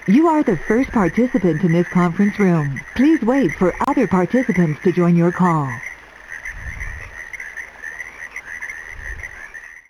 You are the first participant in this conference room. Please wait for other participants to join your call.